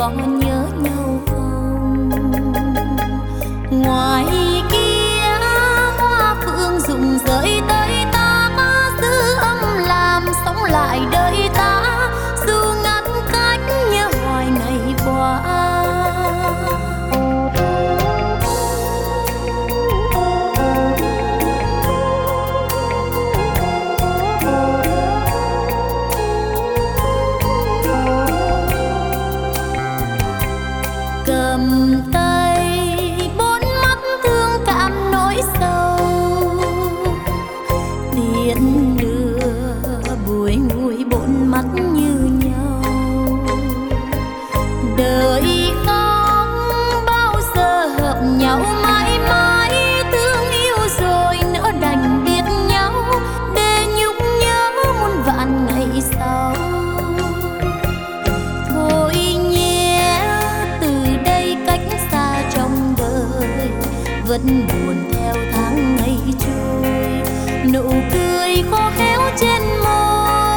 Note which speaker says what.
Speaker 1: có nhớ nhau không? Ngoài kia hoa phượng rụng rơi tới ta giữ âm làm sống lại đời ta, dù ngăn cách nhớ hoài ngày qua. Cầm tay bốn mắt thương cảm nỗi sầu, tiễn đưa buổi ngùi bốn mắt như nhau. Đời không bao giờ hợp nhau mãi mãi, thương yêu rồi nỡ đành biệt nhau để nhung nhớ muôn vạn ngày sau. Thôi nhé, từ đây cách xa trong đời, vẫn buồn theo tháng ngày trôi, nụ cười khô héo trên môi.